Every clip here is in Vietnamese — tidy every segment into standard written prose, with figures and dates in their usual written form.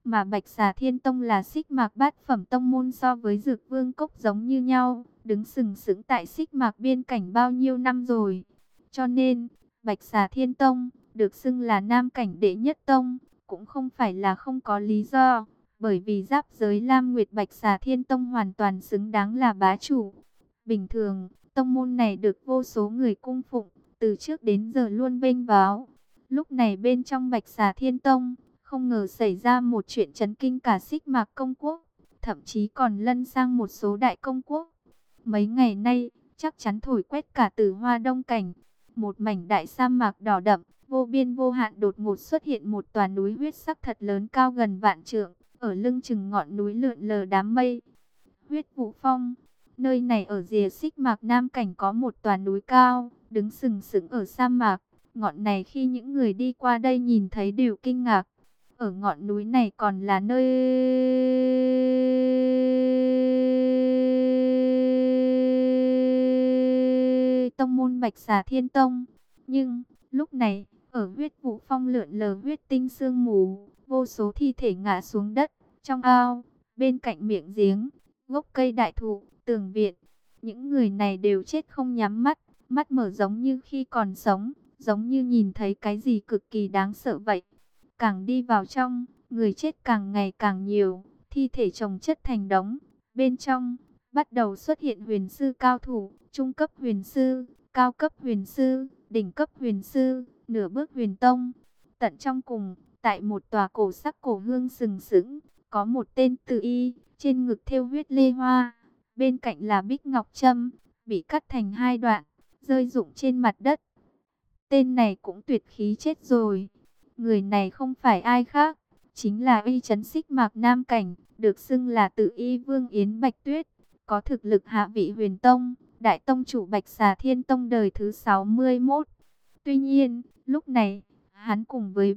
Mà Bạch Xà Thiên Tông là xích mạc bát phẩm tông môn, so với Dược Vương Cốc giống như nhau, đứng sừng sững tại xích mạc biên cảnh bao nhiêu năm rồi. Cho nên, Bạch Xà Thiên Tông được xưng là Nam cảnh đệ nhất tông, cũng không phải là không có lý do, bởi vì giáp giới Lam Nguyệt Bạch Xà Thiên Tông hoàn toàn xứng đáng là bá chủ. Bình thường, tông môn này được vô số người cung phụng, từ trước đến giờ luôn vênh váo. Lúc này bên trong Bạch Xà Thiên Tông, không ngờ xảy ra một chuyện chấn kinh cả xích mạc công quốc, thậm chí còn lân sang một số đại công quốc. Mấy ngày nay, chắc chắn thổi quét cả Tử Hoa Đông cảnh. Một mảnh đại sa mạc đỏ đậm, vô biên vô hạn đột ngột xuất hiện một tòa núi huyết sắc thật lớn cao gần vạn trượng, ở lưng chừng ngọn núi lượn lờ đám mây. Huyết Vũ Phong, nơi này ở rìa xích mạc Nam cảnh có một tòa núi cao, đứng sừng sững ở sa mạc. Ngọn này khi những người đi qua đây nhìn thấy đều kinh ngạc. Ở ngọn núi này còn là nơi tông môn Bạch Xà Thiên Tông. Nhưng, lúc này, ở huyết vũ phong lượn lờ huyết tinh sương mù, vô số thi thể ngã xuống đất, trong ao, bên cạnh miệng giếng, gốc cây đại thụ, tường viện. Những người này đều chết không nhắm mắt, mắt mở giống như khi còn sống, giống như nhìn thấy cái gì cực kỳ đáng sợ vậy. Càng đi vào trong, người chết càng ngày càng nhiều, thi thể chồng chất thành đống. Bên trong, bắt đầu xuất hiện huyền sư cao thủ, trung cấp huyền sư, cao cấp huyền sư, đỉnh cấp huyền sư, nửa bước huyền tông. Tận trong cùng, tại một tòa cổ sắc cổ hương sừng sững, có một tên Tử Y, trên ngực thêu huyết lê hoa. Bên cạnh là bích ngọc trâm, bị cắt thành hai đoạn, rơi rụng trên mặt đất. Tên này cũng tuyệt khí chết rồi. Người này không phải ai khác, chính là uy chấn xích mạc Nam cảnh, được xưng là Tử Y Vương Yến Bạch Tuyết, có thực lực hạ vị huyền tông, đại tông chủ Bạch Xà Thiên Tông đời thứ 61. Tuy nhiên, lúc này, hắn cùng với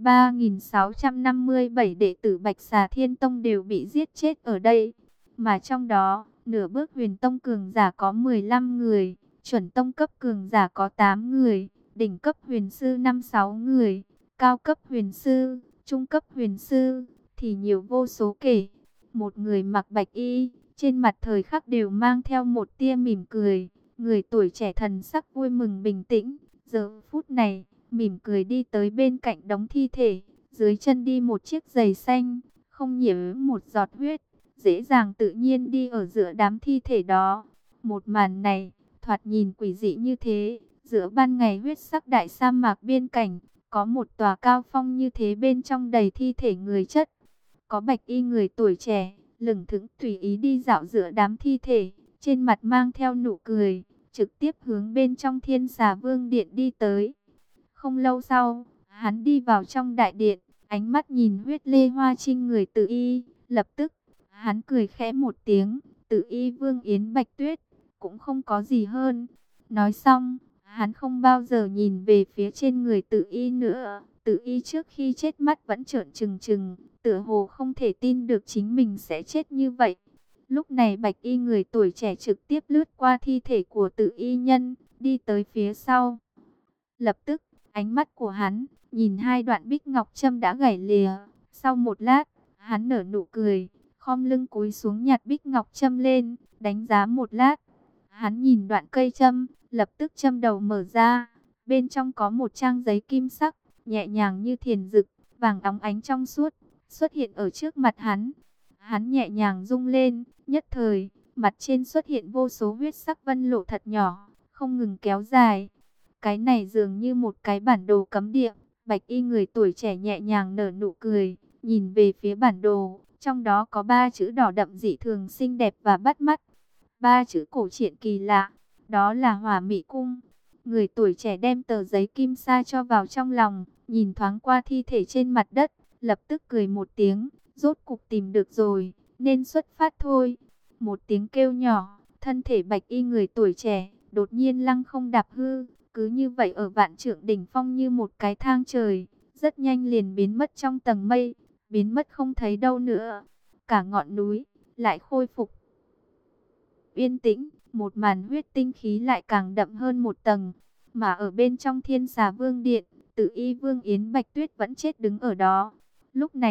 3.657 đệ tử Bạch Xà Thiên Tông đều bị giết chết ở đây. Mà trong đó, nửa bước huyền tông cường giả có 15 người, chuẩn tông cấp cường giả có 8 người, đỉnh cấp huyền sư 5-6 người, cao cấp huyền sư, trung cấp huyền sư, thì nhiều vô số kể. Một người mặc bạch y, trên mặt thời khắc đều mang theo một tia mỉm cười, người tuổi trẻ thần sắc vui mừng bình tĩnh. Giờ phút này, mỉm cười đi tới bên cạnh đống thi thể, dưới chân đi một chiếc giày xanh, không nhiễm một giọt huyết, dễ dàng tự nhiên đi ở giữa đám thi thể đó. Một màn này, thoạt nhìn quỷ dị như thế, giữa ban ngày huyết sắc đại sa mạc biên cảnh, có một tòa cao phong như thế, bên trong đầy thi thể người chất. Có bạch y người tuổi trẻ, lững thững tùy ý đi dạo giữa đám thi thể, trên mặt mang theo nụ cười, trực tiếp hướng bên trong Thiên Xà Vương Điện đi tới. Không lâu sau, hắn đi vào trong đại điện, ánh mắt nhìn huyết lê hoa trên người Tử Y, lập tức, hắn cười khẽ một tiếng, Tử Y Vương Yến Bạch Tuyết, cũng không có gì hơn. Nói xong, hắn không bao giờ nhìn về phía trên người Tử Y nữa. Tử Y trước khi chết mắt vẫn trợn trừng trừng, tựa hồ không thể tin được chính mình sẽ chết như vậy. Lúc này bạch y người tuổi trẻ trực tiếp lướt qua thi thể của Tử Y nhân, đi tới phía sau. Lập tức, ánh mắt của hắn nhìn hai đoạn bích ngọc trâm đã gãy lìa. Sau một lát, hắn nở nụ cười, khom lưng cúi xuống nhặt bích ngọc trâm lên, đánh giá một lát. Hắn nhìn đoạn cây trâm, lập tức trâm đầu mở ra, bên trong có một trang giấy kim sắc, nhẹ nhàng như thiền dực, vàng óng ánh trong suốt, xuất hiện ở trước mặt hắn. Hắn nhẹ nhàng rung lên, nhất thời, mặt trên xuất hiện vô số huyết sắc vân lộ thật nhỏ, không ngừng kéo dài. Cái này dường như một cái bản đồ cấm địa. Bạch y người tuổi trẻ nhẹ nhàng nở nụ cười, nhìn về phía bản đồ, trong đó có 3 chữ đỏ đậm dị thường xinh đẹp và bắt mắt. 3 chữ cổ truyện kỳ lạ, đó là Hỏa Mị Cung. Người tuổi trẻ đem tờ giấy kim sa cho vào trong lòng, nhìn thoáng qua thi thể trên mặt đất, lập tức cười một tiếng, rốt cục tìm được rồi, nên xuất phát thôi. Một tiếng kêu nhỏ, thân thể bạch y người tuổi trẻ đột nhiên lăng không đạp hư, cứ như vậy ở vạn trượng đỉnh phong như một cái thang trời, rất nhanh liền biến mất trong tầng mây, biến mất không thấy đâu nữa. Cả ngọn núi lại khôi phục yên tĩnh, một màn huyết tinh khí lại càng đậm hơn một tầng. Mà ở bên trong Thiên Xà Vương Điện, Tử Y Vương Yến Bạch Tuyết vẫn chết đứng ở đó. Lúc này,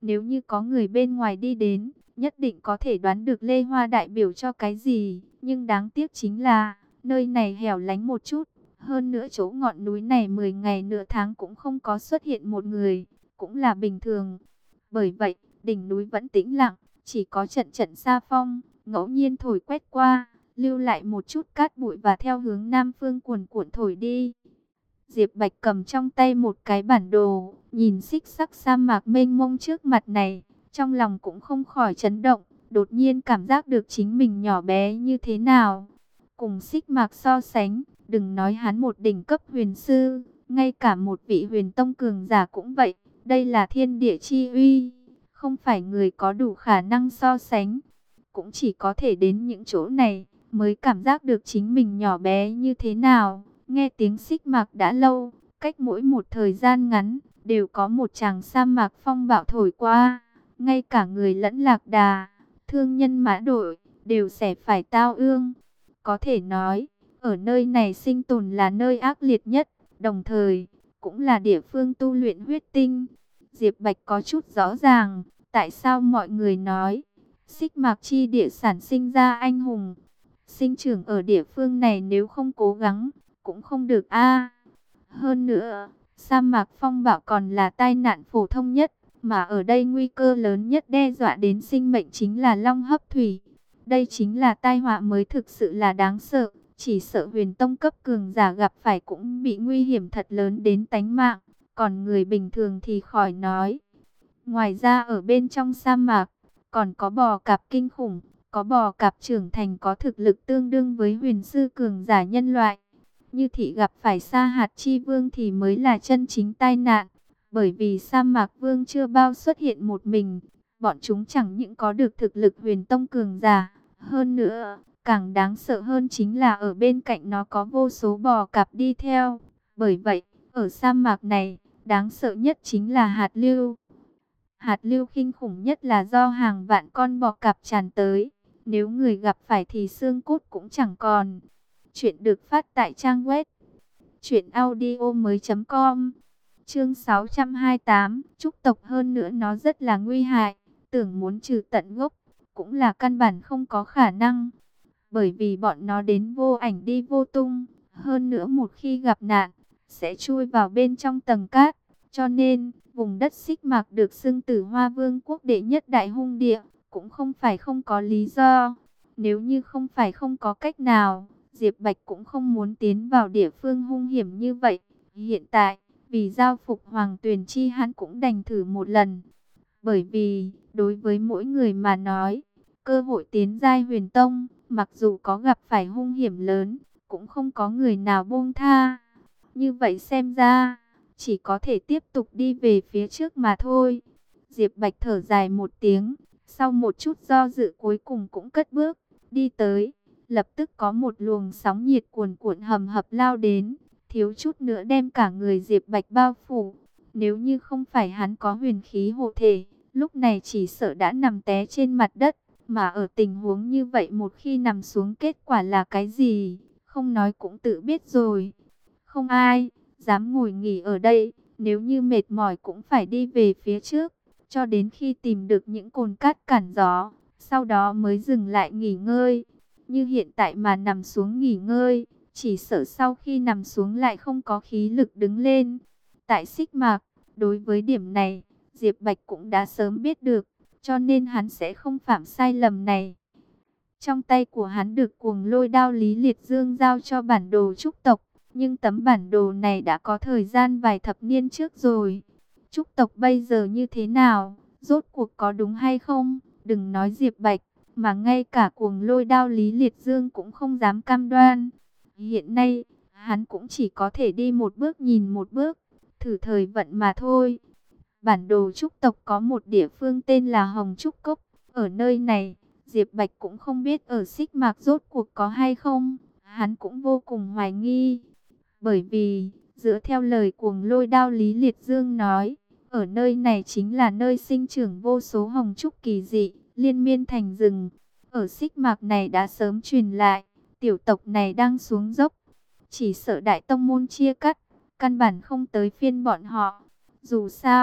Nếu như có người bên ngoài đi đến, nhất định có thể đoán được Lê Hoa đại biểu cho cái gì. Nhưng đáng tiếc chính là, nơi này hẻo lánh một chút. Hơn nữa chỗ ngọn núi này 10 ngày nửa tháng cũng không có xuất hiện một người, cũng là bình thường. Bởi vậy, đỉnh núi vẫn tĩnh lặng, chỉ có trận trận sa phong, ngẫu nhiên thổi quét qua, lưu lại một chút cát bụi và theo hướng nam phương cuồn cuộn thổi đi. Diệp Bạch cầm trong tay một cái bản đồ, nhìn xích sắc sa mạc mênh mông trước mặt này, trong lòng cũng không khỏi chấn động, đột nhiên cảm giác được chính mình nhỏ bé như thế nào. Cùng xích mạc so sánh, đừng nói hắn một đỉnh cấp huyền sư, ngay cả một vị huyền tông cường giả cũng vậy, đây là thiên địa chi uy, không phải người có đủ khả năng so sánh, cũng chỉ có thể đến những chỗ này, mới cảm giác được chính mình nhỏ bé như thế nào. Nghe tiếng xích mạc đã lâu, cách mỗi một thời gian ngắn, đều có một tràng sa mạc phong bạo thổi qua. Ngay cả người lẫn lạc đà, thương nhân mã đội, đều sẽ phải tao ương. Có thể nói, ở nơi này sinh tồn là nơi ác liệt nhất, đồng thời, cũng là địa phương tu luyện huyết tinh. Diệp Bạch có chút rõ ràng, tại sao mọi người nói, xích mạc chi địa sản sinh ra anh hùng. Sinh trưởng ở địa phương này nếu không cố gắng, cũng không được a. Hơn nữa, sa mạc phong bạo còn là tai nạn phổ thông nhất, mà ở đây nguy cơ lớn nhất đe dọa đến sinh mệnh chính là long hấp thủy. Đây chính là tai họa mới thực sự là đáng sợ, chỉ sợ huyền tông cấp cường giả gặp phải cũng bị nguy hiểm thật lớn đến tánh mạng, còn người bình thường thì khỏi nói. Ngoài ra ở bên trong sa mạc, còn có bò cạp kinh khủng, có bò cạp trưởng thành có thực lực tương đương với huyền sư cường giả nhân loại. Như thị gặp phải sa hạt chi vương thì mới là chân chính tai nạn, bởi vì sa mạc vương chưa bao xuất hiện một mình, bọn chúng chẳng những có được thực lực huyền tông cường giả, hơn nữa, càng đáng sợ hơn chính là ở bên cạnh nó có vô số bò cạp đi theo. Bởi vậy, ở sa mạc này, đáng sợ nhất chính là hạt lưu. Hạt lưu kinh khủng nhất là do hàng vạn con bò cạp tràn tới, nếu người gặp phải thì xương cốt cũng chẳng còn. Chuyện được phát tại trang web truyệnaudiomoi.com. Chương 628, trúc tộc hơn nữa nó rất là nguy hại, tưởng muốn trừ tận gốc cũng là căn bản không có khả năng, bởi vì bọn nó đến vô ảnh đi vô tung, hơn nữa một khi gặp nạn sẽ chui vào bên trong tầng cát, cho nên vùng đất xích mạc được xưng Tử Hoa Vương quốc đệ nhất đại hung địa, cũng không phải không có lý do. Nếu như không phải không có cách nào, Diệp Bạch cũng không muốn tiến vào địa phương hung hiểm như vậy. Hiện tại, vì giao phục Hoàng Tuyền Chi hắn cũng đành thử một lần. Bởi vì, đối với mỗi người mà nói, cơ hội tiến giai huyền tông, mặc dù có gặp phải hung hiểm lớn, cũng không có người nào buông tha. Như vậy xem ra, chỉ có thể tiếp tục đi về phía trước mà thôi. Diệp Bạch thở dài một tiếng, sau một chút do dự cuối cùng cũng cất bước, đi tới. Lập tức có một luồng sóng nhiệt cuồn cuộn hầm hập lao đến, thiếu chút nữa đem cả người Diệp Bạch bao phủ. Nếu như không phải hắn có huyền khí hộ thể, lúc này chỉ sợ đã nằm té trên mặt đất. Mà ở tình huống như vậy một khi nằm xuống kết quả là cái gì, không nói cũng tự biết rồi. Không ai dám ngồi nghỉ ở đây, nếu như mệt mỏi cũng phải đi về phía trước, cho đến khi tìm được những cồn cát cản gió, sau đó mới dừng lại nghỉ ngơi. Như hiện tại mà nằm xuống nghỉ ngơi, chỉ sợ sau khi nằm xuống lại không có khí lực đứng lên. Tại xích mạc, đối với điểm này, Diệp Bạch cũng đã sớm biết được, cho nên hắn sẽ không phạm sai lầm này. Trong tay của hắn được cuồng lôi đao Lý Liệt Dương giao cho bản đồ trúc tộc, nhưng tấm bản đồ này đã có thời gian vài thập niên trước rồi. Trúc tộc bây giờ như thế nào, rốt cuộc có đúng hay không, đừng nói Diệp Bạch, mà ngay cả cuồng lôi đao Lý Liệt Dương cũng không dám cam đoan. Hiện nay, hắn cũng chỉ có thể đi một bước nhìn một bước, thử thời vận mà thôi. Bản đồ trúc tộc có một địa phương tên là Hồng Trúc Cốc. Ở nơi này, Diệp Bạch cũng không biết ở xích mạc rốt cuộc có hay không. Hắn cũng vô cùng hoài nghi. Bởi vì, dựa theo lời cuồng lôi đao Lý Liệt Dương nói, ở nơi này chính là nơi sinh trưởng vô số hồng trúc kỳ dị, liên miên thành rừng. Ở xích mạc này đã sớm truyền lại, tiểu tộc này đang xuống dốc. Chỉ sợ đại tông môn chia cắt, căn bản không tới phiên bọn họ. Dù sao,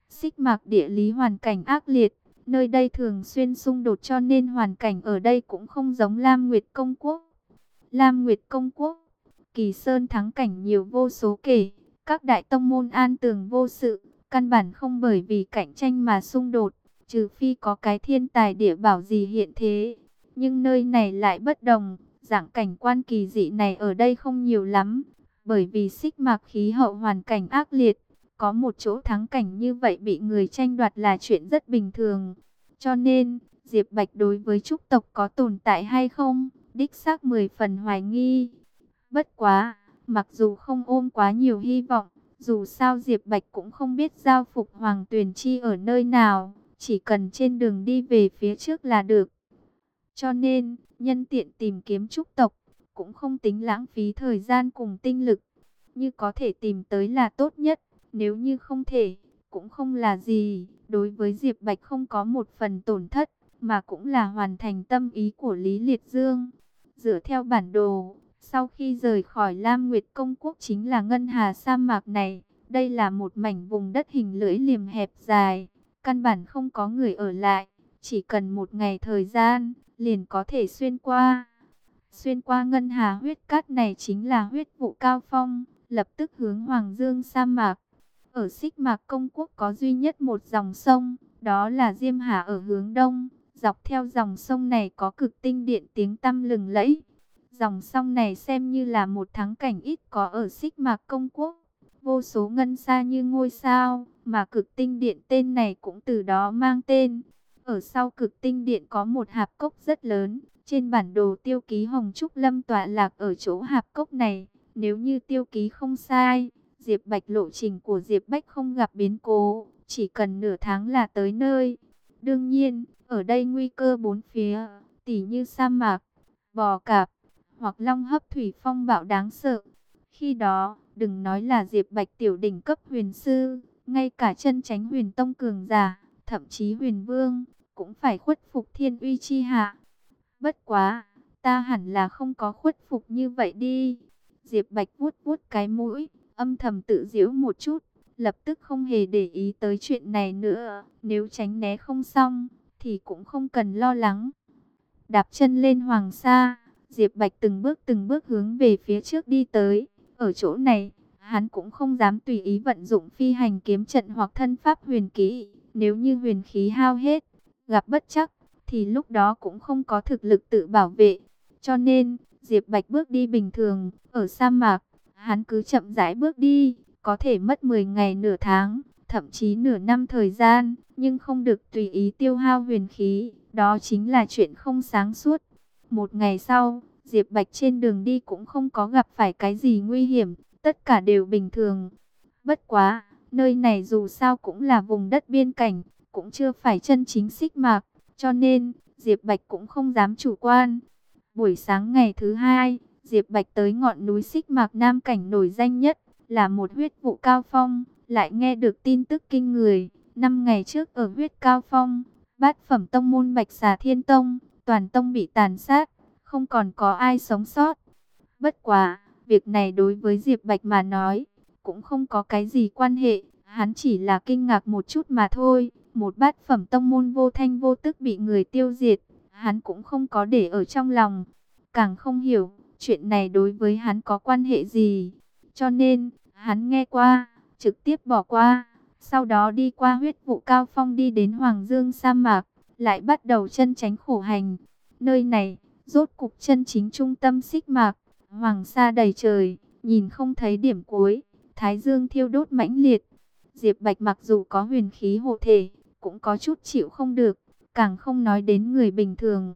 Xích Mạc địa lý hoàn cảnh ác liệt, nơi đây thường xuyên xung đột cho nên hoàn cảnh ở đây cũng không giống Lam Nguyệt Công Quốc. Lam Nguyệt Công Quốc, Kỳ Sơn thắng cảnh nhiều vô số kể, các đại tông môn an tường vô sự, căn bản không bởi vì cạnh tranh mà xung đột, trừ phi có cái thiên tài địa bảo gì hiện thế. Nhưng nơi này lại bất đồng, dạng cảnh quan kỳ dị này ở đây không nhiều lắm, bởi vì Xích Mạc khí hậu hoàn cảnh ác liệt, có một chỗ thắng cảnh như vậy bị người tranh đoạt là chuyện rất bình thường. Cho nên, Diệp Bạch đối với trúc tộc có tồn tại hay không, đích xác 10 phần hoài nghi. Bất quá, mặc dù không ôm quá nhiều hy vọng, dù sao Diệp Bạch cũng không biết giao phục Hoàng Tuyền Chi ở nơi nào, chỉ cần trên đường đi về phía trước là được. Cho nên, nhân tiện tìm kiếm trúc tộc, cũng không tính lãng phí thời gian cùng tinh lực. Như có thể tìm tới là tốt nhất, nếu như không thể, cũng không là gì. Đối với Diệp Bạch không có một phần tổn thất, mà cũng là hoàn thành tâm ý của Lý Liệt Dương. Dựa theo bản đồ, sau khi rời khỏi Lam Nguyệt Công Quốc chính là Ngân Hà sa mạc này. Đây là một mảnh vùng đất hình lưỡi liềm hẹp dài, căn bản không có người ở lại. Chỉ cần một ngày thời gian, liền có thể xuyên qua. Xuyên qua Ngân Hà huyết cát này chính là huyết vụ cao phong, lập tức hướng Hoàng Dương sa mạc. Ở Xích Mạc Công Quốc có duy nhất một dòng sông, đó là Diêm Hà ở hướng đông. Dọc theo dòng sông này có cực tinh điện tiếng tăm lừng lẫy. Dòng sông này xem như là một thắng cảnh ít có ở Xích Mạc Công Quốc. Vô số ngân xa như ngôi sao, mà cực tinh điện tên này cũng từ đó mang tên. Ở sau cực tinh điện có một hạp cốc rất lớn. Trên bản đồ tiêu ký Hồng Trúc Lâm tọa lạc ở chỗ hạp cốc này. Nếu như tiêu ký không sai, Diệp Bạch lộ trình của Diệp Bách không gặp biến cố, chỉ cần nửa tháng là tới nơi. Đương nhiên, ở đây nguy cơ bốn phía, tỉ như sa mạc, bò cạp, hoặc long hấp thủy phong bạo đáng sợ. Khi đó, đừng nói là Diệp Bạch tiểu đỉnh cấp huyền sư, ngay cả chân chánh huyền tông cường giả, thậm chí huyền vương, cũng phải khuất phục thiên uy chi hạ. Bất quá, ta hẳn là không có khuất phục như vậy đi. Diệp Bạch vuốt vuốt cái mũi, âm thầm tự giễu một chút, lập tức không hề để ý tới chuyện này nữa. Nếu tránh né không xong, thì cũng không cần lo lắng. Đạp chân lên Hoàng Sa, Diệp Bạch từng bước hướng về phía trước đi tới. Ở chỗ này, hắn cũng không dám tùy ý vận dụng phi hành kiếm trận hoặc thân pháp huyền kỹ. Nếu như huyền khí hao hết, gặp bất trắc, thì lúc đó cũng không có thực lực tự bảo vệ. Cho nên, Diệp Bạch bước đi bình thường, ở sa mạc, hắn cứ chậm rãi bước đi, có thể mất 10 ngày nửa tháng, thậm chí nửa năm thời gian, nhưng không được tùy ý tiêu hao huyền khí, đó chính là chuyện không sáng suốt. Một ngày sau, Diệp Bạch trên đường đi cũng không có gặp phải cái gì nguy hiểm, tất cả đều bình thường. Bất quá, nơi này dù sao cũng là vùng đất biên cảnh, cũng chưa phải chân chính Xích Mạc, cho nên Diệp Bạch cũng không dám chủ quan. Buổi sáng ngày thứ hai, Diệp Bạch tới ngọn núi Xích Mạc Nam cảnh nổi danh nhất, là một huyết vụ cao phong, lại nghe được tin tức kinh người. 5 ngày trước ở huyết cao phong, bát phẩm tông môn Bạch Xà Thiên Tông, toàn tông bị tàn sát, không còn có ai sống sót. Bất quá, việc này đối với Diệp Bạch mà nói, cũng không có cái gì quan hệ, hắn chỉ là kinh ngạc một chút mà thôi. Một bát phẩm tông môn vô thanh vô tức bị người tiêu diệt, hắn cũng không có để ở trong lòng, càng không hiểu chuyện này đối với hắn có quan hệ gì. Cho nên, hắn nghe qua, trực tiếp bỏ qua, sau đó đi qua huyết vụ cao phong đi đến Hoàng Dương sa mạc, lại bắt đầu chân chánh khổ hành. Nơi này, rốt cục chân chính trung tâm Xích Mạc, hoàng sa đầy trời, nhìn không thấy điểm cuối, thái dương thiêu đốt mãnh liệt. Diệp Bạch mặc dù có huyền khí hộ thể, cũng có chút chịu không được, càng không nói đến người bình thường.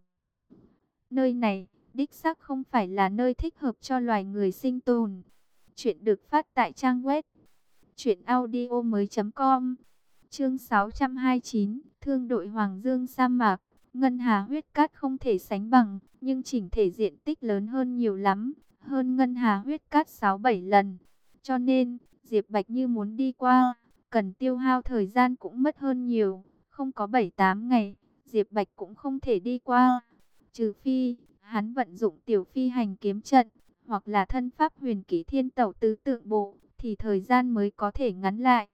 Nơi này, đích xác không phải là nơi thích hợp cho loài người sinh tồn. Chuyện được phát tại trang web truyệnaudiomoi.com. Chương 629, Thương đội Hoàng Dương sa mạc. Ngân Hà huyết cát không thể sánh bằng, nhưng chỉnh thể diện tích lớn hơn nhiều lắm, hơn Ngân Hà huyết cát 6-7 lần. Cho nên, Diệp Bạch như muốn đi qua, cần tiêu hao thời gian cũng mất hơn nhiều, không có 7-8 ngày, Diệp Bạch cũng không thể đi qua. Trừ phi, hắn vận dụng tiểu phi hành kiếm trận, hoặc là thân pháp huyền kỹ thiên tẩu tứ tượng bộ, thì thời gian mới có thể ngắn lại.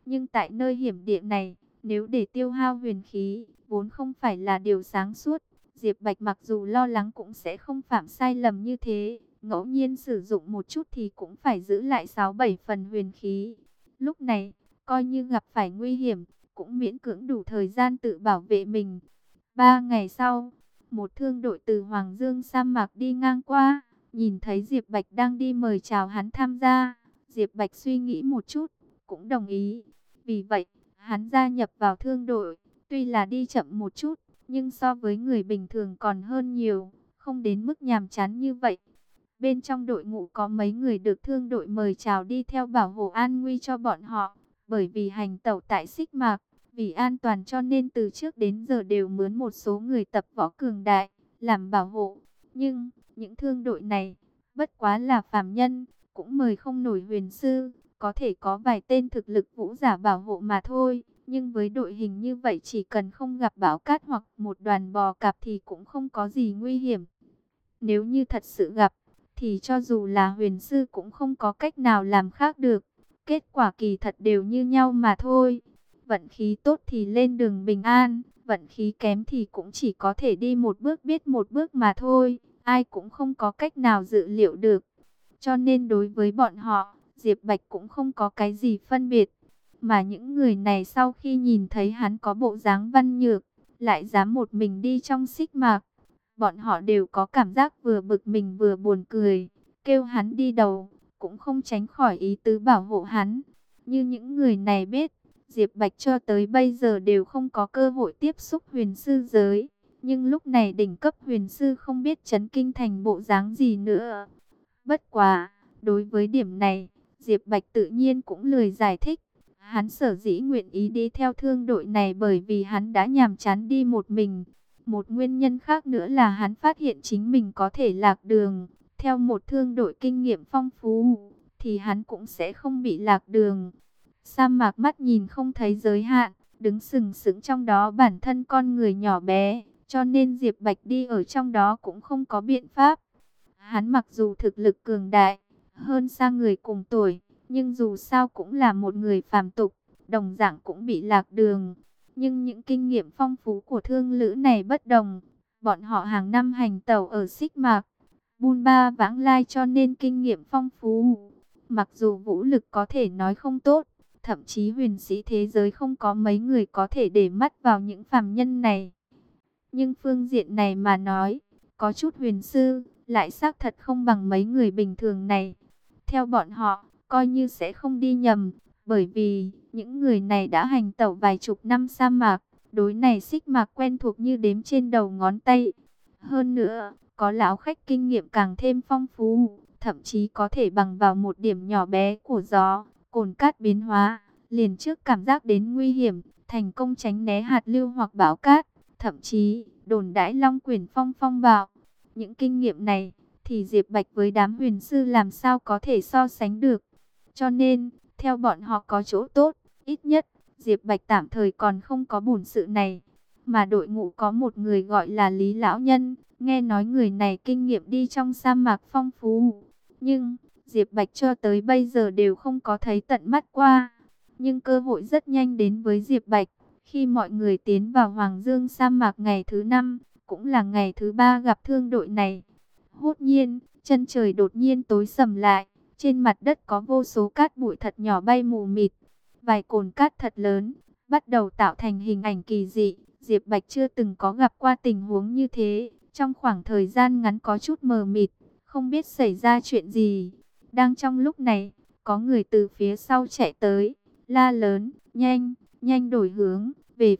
Nhưng tại nơi hiểm địa này, nếu để tiêu hao huyền khí, vốn không phải là điều sáng suốt. Diệp Bạch mặc dù lo lắng cũng sẽ không phạm sai lầm như thế. Ngẫu nhiên sử dụng một chút thì cũng phải giữ lại 6-7 phần huyền khí. Lúc này, coi như gặp phải nguy hiểm, cũng miễn cưỡng đủ thời gian tự bảo vệ mình. 3 ngày sau, một thương đội từ Hoàng Dương sa mạc đi ngang qua, nhìn thấy Diệp Bạch đang đi mời chào hắn tham gia. Diệp Bạch suy nghĩ một chút, cũng đồng ý. Vì vậy, hắn gia nhập vào thương đội, tuy là đi chậm một chút, nhưng so với người bình thường còn hơn nhiều, không đến mức nhàm chán như vậy. Bên trong đội ngũ có mấy người được thương đội mời chào đi theo bảo hộ an nguy cho bọn họ, bởi vì hành tẩu tại Xích Mạc, vì an toàn cho nên từ trước đến giờ đều mướn một số người tập võ cường đại, làm bảo hộ. Nhưng, những thương đội này, bất quá là phàm nhân, cũng mời không nổi huyền sư, có thể có vài tên thực lực vũ giả bảo hộ mà thôi. Nhưng với đội hình như vậy chỉ cần không gặp bão cát hoặc một đoàn bò cạp thì cũng không có gì nguy hiểm. Nếu như thật sự gặp, thì cho dù là huyền sư cũng không có cách nào làm khác được. Kết quả kỳ thật đều như nhau mà thôi. Vận khí tốt thì lên đường bình an, vận khí kém thì cũng chỉ có thể đi một bước biết một bước mà thôi. Ai cũng không có cách nào dự liệu được. Cho nên đối với bọn họ, Diệp Bạch cũng không có cái gì phân biệt. Mà những người này sau khi nhìn thấy hắn có bộ dáng văn nhược, lại dám một mình đi trong Xích Mạc, bọn họ đều có cảm giác vừa bực mình vừa buồn cười. Kêu hắn đi đầu, cũng không tránh khỏi ý tứ bảo hộ hắn. Như những người này biết, Diệp Bạch cho tới bây giờ đều không có cơ hội tiếp xúc huyền sư giới. Nhưng lúc này đỉnh cấp huyền sư không biết chấn kinh thành bộ dáng gì nữa. Bất quá, đối với điểm này, Diệp Bạch tự nhiên cũng lười giải thích. Hắn sở dĩ nguyện ý đi theo thương đội này bởi vì hắn đã nhàm chán đi một mình. Một nguyên nhân khác nữa là hắn phát hiện chính mình có thể lạc đường. Theo một thương đội kinh nghiệm phong phú, thì hắn cũng sẽ không bị lạc đường. Sa mạc mắt nhìn không thấy giới hạn, đứng sừng sững trong đó bản thân con người nhỏ bé, cho nên Diệp Bạch đi ở trong đó cũng không có biện pháp. Hắn mặc dù thực lực cường đại, hơn xa người cùng tuổi, nhưng dù sao cũng là một người phàm tục, đồng dạng cũng bị lạc đường. Nhưng những kinh nghiệm phong phú của thương lữ này bất đồng. Bọn họ hàng năm hành tẩu ở Xích Mạc, bôn ba vãng lai cho nên kinh nghiệm phong phú. Mặc dù vũ lực có thể nói không tốt, thậm chí huyền sĩ thế giới không có mấy người có thể để mắt vào những phàm nhân này. Nhưng phương diện này mà nói, có chút huyền sư, lại xác thật không bằng mấy người bình thường này. Theo bọn họ, coi như sẽ không đi nhầm, bởi vì những người này đã hành tẩu vài chục năm sa mạc, đối này Xích Mạc quen thuộc như đếm trên đầu ngón tay. Hơn nữa, có lão khách kinh nghiệm càng thêm phong phú, thậm chí có thể bằng vào một điểm nhỏ bé của gió, cồn cát biến hóa, liền trước cảm giác đến nguy hiểm, thành công tránh né hạt lưu hoặc bão cát, thậm chí đồn đãi long quyển phong phong bạo. Những kinh nghiệm này thì Diệp Bạch với đám huyền sư làm sao có thể so sánh được. Cho nên, theo bọn họ có chỗ tốt, ít nhất Diệp Bạch tạm thời còn không có bổn sự này. Mà đội ngũ có một người gọi là Lý Lão Nhân, nghe nói người này kinh nghiệm đi trong sa mạc phong phú. Nhưng, Diệp Bạch cho tới bây giờ đều không có thấy tận mắt qua. Nhưng cơ hội rất nhanh đến với Diệp Bạch. Khi mọi người tiến vào Hoàng Dương sa mạc ngày thứ 5, cũng là ngày thứ 3 gặp thương đội này. Hốt nhiên, chân trời đột nhiên tối sầm lại. Trên mặt đất có vô số cát bụi thật nhỏ bay mù mịt. Vài cồn cát thật lớn, bắt đầu tạo thành hình ảnh kỳ dị. Diệp Bạch chưa từng có gặp qua tình huống như thế. Trong khoảng thời gian ngắn có chút mờ mịt, không biết xảy ra chuyện gì. Đang trong lúc này, có người từ phía sau chạy tới, la lớn, nhanh, nhanh đổi hướng, về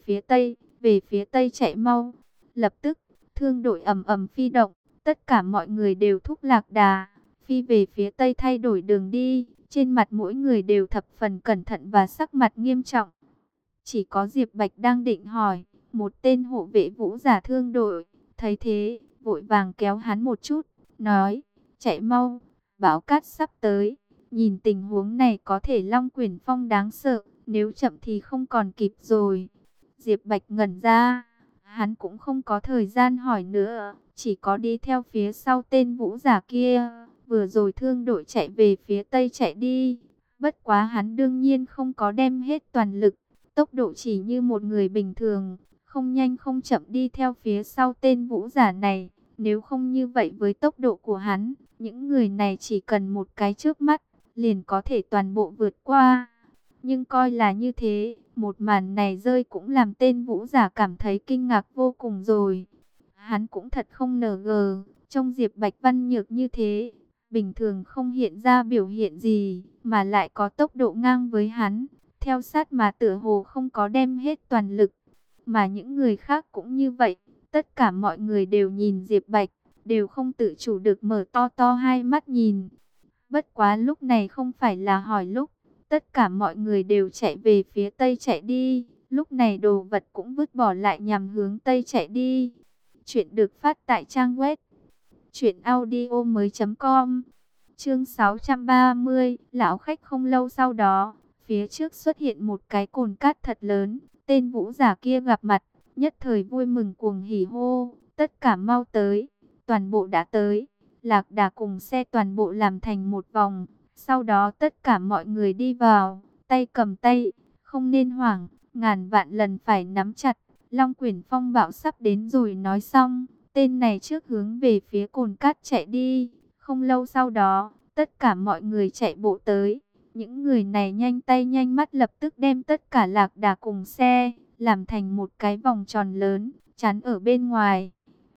phía tây chạy mau. Lập tức, thương đội ầm ầm phi động, tất cả mọi người đều thúc lạc đà, phi về phía tây thay đổi đường đi. Trên mặt mỗi người đều thập phần cẩn thận và sắc mặt nghiêm trọng. Chỉ có Diệp Bạch đang định hỏi, một tên hộ vệ vũ giả thương đội, thấy thế, vội vàng kéo hắn một chút, nói, chạy mau, bão cát sắp tới. Nhìn tình huống này có thể long quyển phong đáng sợ, nếu chậm thì không còn kịp rồi. Diệp Bạch ngẩn ra, hắn cũng không có thời gian hỏi nữa, chỉ có đi theo phía sau tên vũ giả kia. Vừa rồi thương đội chạy về phía tây chạy đi, Bất quá hắn đương nhiên không có đem hết toàn lực, tốc độ chỉ như một người bình thường, không nhanh không chậm đi theo phía sau tên vũ giả này. Nếu không như vậy với tốc độ của hắn, những người này chỉ cần một cái chớp mắt, liền có thể toàn bộ vượt qua. Nhưng coi là như thế, một màn này rơi cũng làm tên vũ giả cảm thấy kinh ngạc vô cùng rồi. Hắn cũng thật không ngờ ngờ, trong Diệp Bạch văn nhược như thế, bình thường không hiện ra biểu hiện gì, mà lại có tốc độ ngang với hắn, theo sát mà tựa hồ không có đem hết toàn lực. Mà những người khác cũng như vậy, tất cả mọi người đều nhìn Diệp Bạch, đều không tự chủ được mở to to hai mắt nhìn. Bất quá lúc này không phải là hỏi lúc, tất cả mọi người đều chạy về phía tây chạy đi, lúc này đồ vật cũng vứt bỏ lại nhằm hướng tây chạy đi. Chuyện được phát tại trang web truyệnaudiomoi.com. Chương 630, lão khách. Không lâu sau đó, phía trước xuất hiện một cái cồn cát thật lớn, tên vũ giả kia gặp mặt, nhất thời vui mừng cuồng hỉ hô, tất cả mau tới, toàn bộ đã tới. Lạc Đà cùng xe toàn bộ làm thành một vòng, sau đó tất cả mọi người đi vào, tay cầm tay, không nên hoảng, ngàn vạn lần phải nắm chặt. Long Quyển phong bạo sắp đến rồi nói xong, tên này trước hướng về phía cồn cát chạy đi. Không lâu sau đó, tất cả mọi người chạy bộ tới. Những người này nhanh tay nhanh mắt lập tức đem tất cả lạc đà cùng xe, làm thành một cái vòng tròn lớn, chắn ở bên ngoài.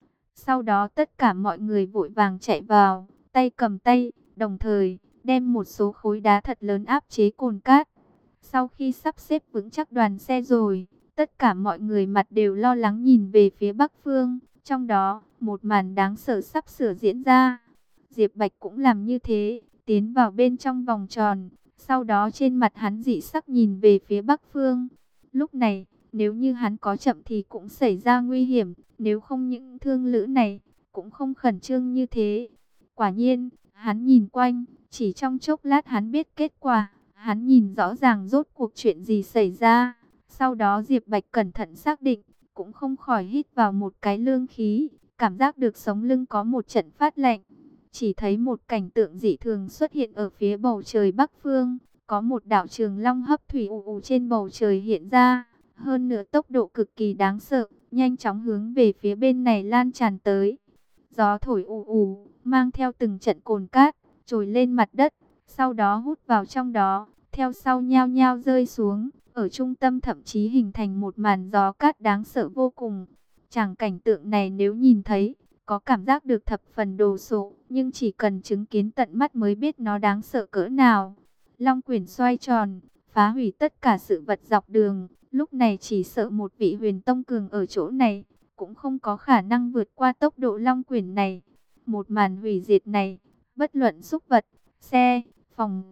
Sau đó tất cả mọi người vội vàng chạy vào, tay cầm tay, đồng thời đem một số khối đá thật lớn áp chế cồn cát. Sau khi sắp xếp vững chắc đoàn xe rồi, tất cả mọi người mặt đều lo lắng nhìn về phía bắc phương. Trong đó, một màn đáng sợ sắp sửa diễn ra. Diệp Bạch cũng làm như thế, tiến vào bên trong vòng tròn. Sau đó trên mặt hắn dị sắc nhìn về phía bắc phương. Lúc này, nếu như hắn có chậm thì cũng xảy ra nguy hiểm. Nếu không những thương lữ này, cũng không khẩn trương như thế. Quả nhiên, hắn nhìn quanh, chỉ trong chốc lát hắn biết kết quả. Hắn nhìn rõ ràng rốt cuộc chuyện gì xảy ra. Sau đó Diệp Bạch cẩn thận xác định, cũng không khỏi hít vào một cái lương khí, cảm giác được sống lưng có một trận phát lạnh. Chỉ thấy một cảnh tượng dị thường xuất hiện ở phía bầu trời bắc phương, có một đạo trường long hấp thủy ù ù trên bầu trời hiện ra, hơn nữa tốc độ cực kỳ đáng sợ, nhanh chóng hướng về phía bên này lan tràn tới. Gió thổi ù ù, mang theo từng trận cồn cát, trồi lên mặt đất, sau đó hút vào trong đó, theo sau nhao nhao rơi xuống. Ở trung tâm thậm chí hình thành một màn gió cát đáng sợ vô cùng. Tràng cảnh tượng này nếu nhìn thấy, có cảm giác được thập phần đồ sộ, nhưng chỉ cần chứng kiến tận mắt mới biết nó đáng sợ cỡ nào. Long quyển xoay tròn, phá hủy tất cả sự vật dọc đường. Lúc này chỉ sợ một vị huyền tông cường ở chỗ này, cũng không có khả năng vượt qua tốc độ long quyển này. Một màn hủy diệt này, bất luận súc vật, xe, phòng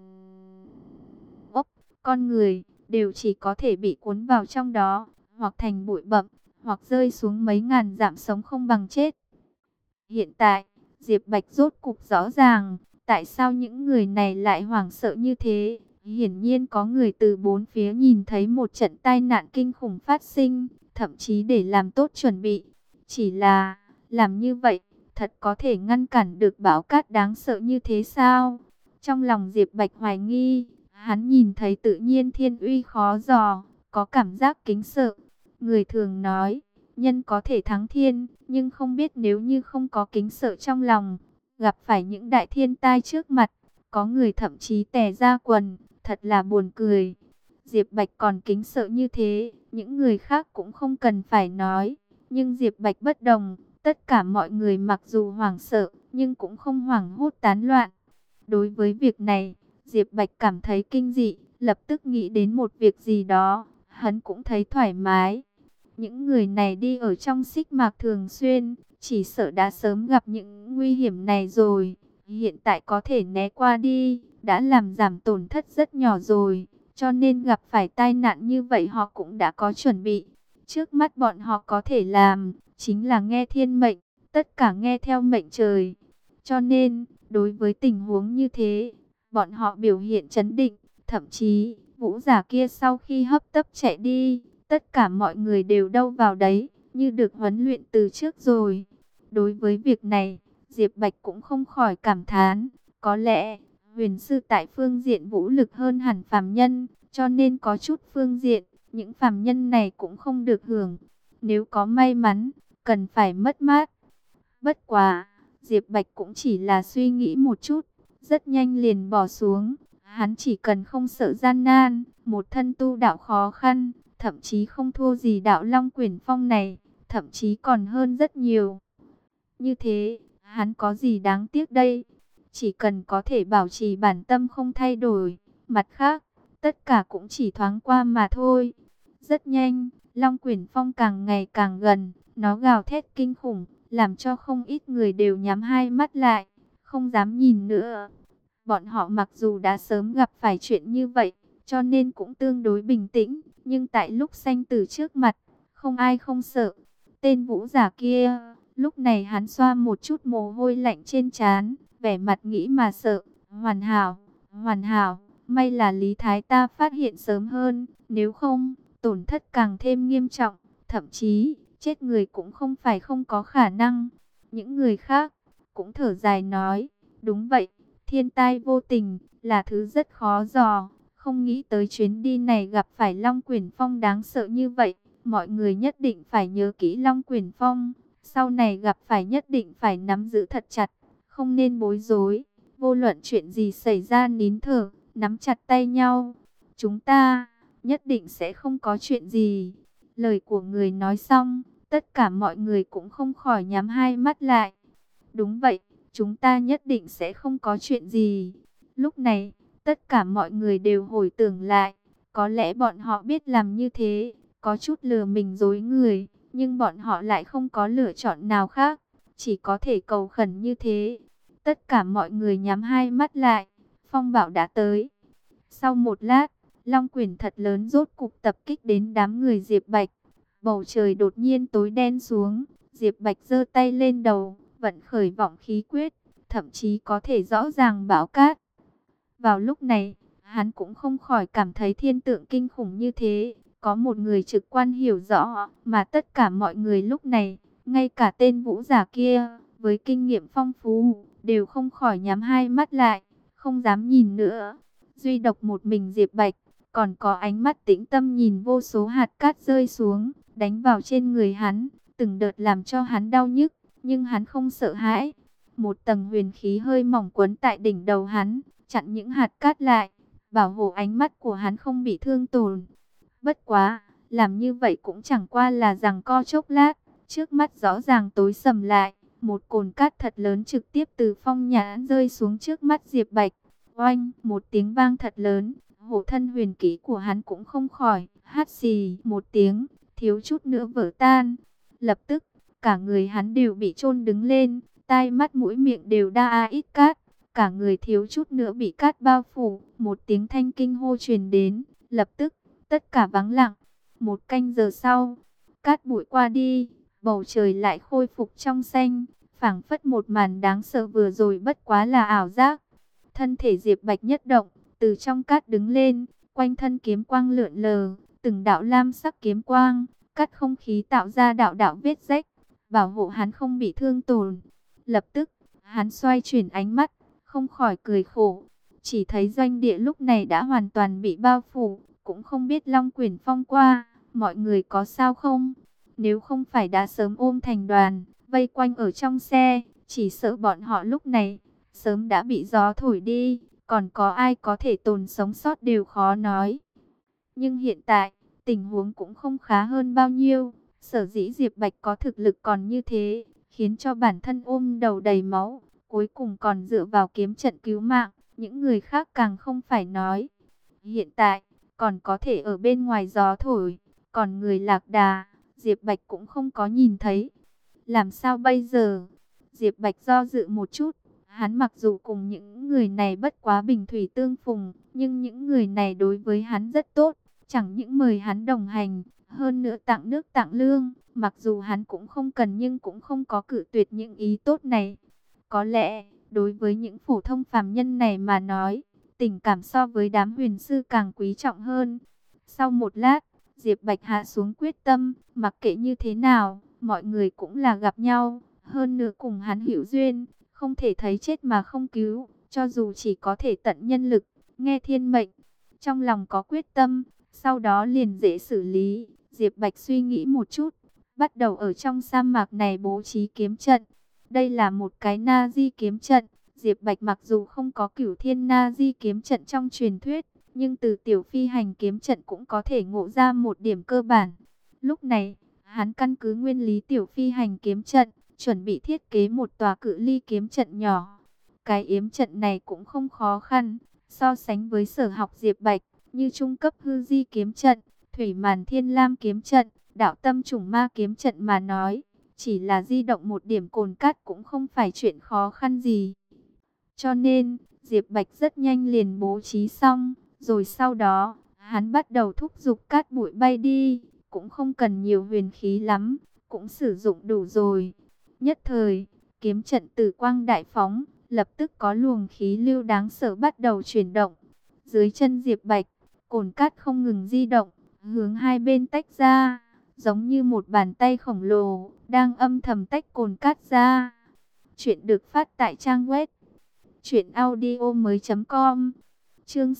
ốc, con người, đều chỉ có thể bị cuốn vào trong đó, hoặc thành bụi bặm, hoặc rơi xuống mấy ngàn dặm sống không bằng chết. Hiện tại, Diệp Bạch rốt cục rõ ràng, tại sao những người này lại hoảng sợ như thế. Hiển nhiên có người từ bốn phía nhìn thấy một trận tai nạn kinh khủng phát sinh, thậm chí để làm tốt chuẩn bị. Chỉ là, làm như vậy, thật có thể ngăn cản được bão cát đáng sợ như thế sao? Trong lòng Diệp Bạch hoài nghi. Hắn nhìn thấy tự nhiên thiên uy khó dò, có cảm giác kính sợ. Người thường nói, nhân có thể thắng thiên, nhưng không biết nếu như không có kính sợ trong lòng, gặp phải những đại thiên tai trước mặt, có người thậm chí tè ra quần, thật là buồn cười. Diệp Bạch còn kính sợ như thế, những người khác cũng không cần phải nói. Nhưng Diệp Bạch bất đồng, tất cả mọi người mặc dù hoảng sợ, nhưng cũng không hoảng hốt tán loạn. Đối với việc này, Diệp Bạch cảm thấy kinh dị, lập tức nghĩ đến một việc gì đó, hắn cũng thấy thoải mái. Những người này đi ở trong xích mạc thường xuyên, chỉ sợ đã sớm gặp những nguy hiểm này rồi. Hiện tại có thể né qua đi, đã làm giảm tổn thất rất nhỏ rồi. Cho nên gặp phải tai nạn như vậy họ cũng đã có chuẩn bị. Trước mắt bọn họ có thể làm, chính là nghe thiên mệnh, tất cả nghe theo mệnh trời. Cho nên, đối với tình huống như thế, bọn họ biểu hiện trấn định, thậm chí, vũ giả kia sau khi hấp tấp chạy đi, tất cả mọi người đều đâu vào đấy, như được huấn luyện từ trước rồi. Đối với việc này, Diệp Bạch cũng không khỏi cảm thán, có lẽ, Huyền sư tại phương diện vũ lực hơn hẳn phàm nhân, cho nên có chút phương diện, những phàm nhân này cũng không được hưởng. Nếu có may mắn, cần phải mất mát. Bất quá, Diệp Bạch cũng chỉ là suy nghĩ một chút, rất nhanh liền bỏ xuống. Hắn chỉ cần không sợ gian nan, một thân tu đạo khó khăn, thậm chí không thua gì đạo Long Quyển Phong này, thậm chí còn hơn rất nhiều. Như thế, hắn có gì đáng tiếc đây? Chỉ cần có thể bảo trì bản tâm không thay đổi, mặt khác, tất cả cũng chỉ thoáng qua mà thôi. Rất nhanh, Long Quyển Phong càng ngày càng gần, nó gào thét kinh khủng, làm cho không ít người đều nhắm hai mắt lại, không dám nhìn nữa. Bọn họ mặc dù đã sớm gặp phải chuyện như vậy, cho nên cũng tương đối bình tĩnh, nhưng tại lúc sanh tử trước mặt, không ai không sợ. Tên vũ giả kia, lúc này hắn xoa một chút mồ hôi lạnh trên trán, vẻ mặt nghĩ mà sợ. Hoàn hảo, hoàn hảo, may là Lý Thái ta phát hiện sớm hơn, nếu không, tổn thất càng thêm nghiêm trọng, thậm chí, chết người cũng không phải không có khả năng. Những người khác, cũng thở dài nói, đúng vậy, thiên tai vô tình, là thứ rất khó dò, không nghĩ tới chuyến đi này gặp phải Long Quyển Phong đáng sợ như vậy. Mọi người nhất định phải nhớ kỹ Long Quyển Phong, sau này gặp phải nhất định phải nắm giữ thật chặt, không nên bối rối, vô luận chuyện gì xảy ra nín thở, nắm chặt tay nhau. Chúng ta nhất định sẽ không có chuyện gì. Lời của người nói xong, tất cả mọi người cũng không khỏi nhắm hai mắt lại. Đúng vậy, chúng ta nhất định sẽ không có chuyện gì. Lúc này, tất cả mọi người đều hồi tưởng lại, có lẽ bọn họ biết làm như thế có chút lừa mình dối người, nhưng bọn họ lại không có lựa chọn nào khác, chỉ có thể cầu khẩn như thế. Tất cả mọi người nhắm hai mắt lại, phong bạo đã tới. Sau một lát, Long Quyển thật lớn rốt cục tập kích đến đám người Diệp Bạch. Bầu trời đột nhiên tối đen xuống, Diệp Bạch giơ tay lên đầu, vận khởi vọng khí quyết, thậm chí có thể rõ ràng bão cát. Vào lúc này, hắn cũng không khỏi cảm thấy thiên tượng kinh khủng như thế. Có một người trực quan hiểu rõ, mà tất cả mọi người lúc này, ngay cả tên vũ giả kia, với kinh nghiệm phong phú, đều không khỏi nhắm hai mắt lại, không dám nhìn nữa. Duy độc một mình Diệp Bạch, còn có ánh mắt tĩnh tâm nhìn vô số hạt cát rơi xuống, đánh vào trên người hắn, từng đợt làm cho hắn đau nhức, nhưng hắn không sợ hãi. Một tầng huyền khí hơi mỏng quấn tại đỉnh đầu hắn, chặn những hạt cát lại, bảo hộ ánh mắt của hắn không bị thương tổn. Bất quá, làm như vậy cũng chẳng qua là giằng co chốc lát, trước mắt rõ ràng tối sầm lại, một cồn cát thật lớn trực tiếp từ phong nhãn rơi xuống trước mắt Diệp Bạch. Oanh, một tiếng vang thật lớn, hộ thân huyền kỹ của hắn cũng không khỏi, hắt xì một tiếng, thiếu chút nữa vỡ tan. Lập tức, cả người hắn đều bị chôn đứng lên, tai mắt mũi miệng đều đa ít cát, cả người thiếu chút nữa bị cát bao phủ, một tiếng thanh kinh hô truyền đến, lập tức, tất cả vắng lặng. Một canh giờ sau, cát bụi qua đi, bầu trời lại khôi phục trong xanh, phảng phất một màn đáng sợ vừa rồi bất quá là ảo giác. Thân thể Diệp Bạch nhất động, từ trong cát đứng lên, quanh thân kiếm quang lượn lờ, từng đạo lam sắc kiếm quang, cắt không khí tạo ra đạo đạo vết rách, bảo hộ hắn không bị thương tổn. Lập tức, hắn xoay chuyển ánh mắt, không khỏi cười khổ, chỉ thấy doanh địa lúc này đã hoàn toàn bị bao phủ, cũng không biết Long Quyển Phong qua, mọi người có sao không? Nếu không phải đã sớm ôm thành đoàn, vây quanh ở trong xe, chỉ sợ bọn họ lúc này sớm đã bị gió thổi đi, còn có ai có thể tồn sống sót đều khó nói. Nhưng hiện tại, tình huống cũng không khá hơn bao nhiêu, sở dĩ Diệp Bạch có thực lực còn như thế, khiến cho bản thân ôm đầu đầy máu, cuối cùng còn dựa vào kiếm trận cứu mạng, những người khác càng không phải nói. Hiện tại, còn có thể ở bên ngoài gió thổi, còn người lạc đà, Diệp Bạch cũng không có nhìn thấy. Làm sao bây giờ? Diệp Bạch do dự một chút, hắn mặc dù cùng những người này bất quá bình thủy tương phùng, nhưng những người này đối với hắn rất tốt, chẳng những mời hắn đồng hành, hơn nữa tặng nước tặng lương, mặc dù hắn cũng không cần nhưng cũng không có cự tuyệt những ý tốt này. Có lẽ, đối với những phổ thông phàm nhân này mà nói, tình cảm so với đám huyền sư càng quý trọng hơn. Sau một lát, Diệp Bạch hạ xuống quyết tâm, mặc kệ như thế nào, mọi người cũng là gặp nhau, hơn nữa cùng hắn hữu duyên, không thể thấy chết mà không cứu, cho dù chỉ có thể tận nhân lực, nghe thiên mệnh, trong lòng có quyết tâm, sau đó liền dễ xử lý. Diệp Bạch suy nghĩ một chút, bắt đầu ở trong sa mạc này bố trí kiếm trận. Đây là một cái Na-di kiếm trận. Diệp Bạch mặc dù không có Cửu Thiên Na-di kiếm trận trong truyền thuyết, nhưng từ tiểu phi hành kiếm trận cũng có thể ngộ ra một điểm cơ bản. Lúc này, hắn căn cứ nguyên lý tiểu phi hành kiếm trận, chuẩn bị thiết kế một tòa cự ly kiếm trận nhỏ. Cái yếm trận này cũng không khó khăn, so sánh với sở học Diệp Bạch, như trung cấp hư di kiếm trận, thủy màn thiên lam kiếm trận, đạo tâm trùng ma kiếm trận mà nói, chỉ là di động một điểm cồn cát cũng không phải chuyện khó khăn gì. Cho nên, Diệp Bạch rất nhanh liền bố trí xong, rồi sau đó, hắn bắt đầu thúc giục cát bụi bay đi, cũng không cần nhiều huyền khí lắm, cũng sử dụng đủ rồi. Nhất thời, kiếm trận tử quang đại phóng, lập tức có luồng khí lưu đáng sợ bắt đầu chuyển động. Dưới chân Diệp Bạch, cồn cát không ngừng di động, hướng hai bên tách ra, giống như một bàn tay khổng lồ, đang âm thầm tách cồn cát ra. Chuyện được phát tại trang web truyệnaudiomoi.com. Chương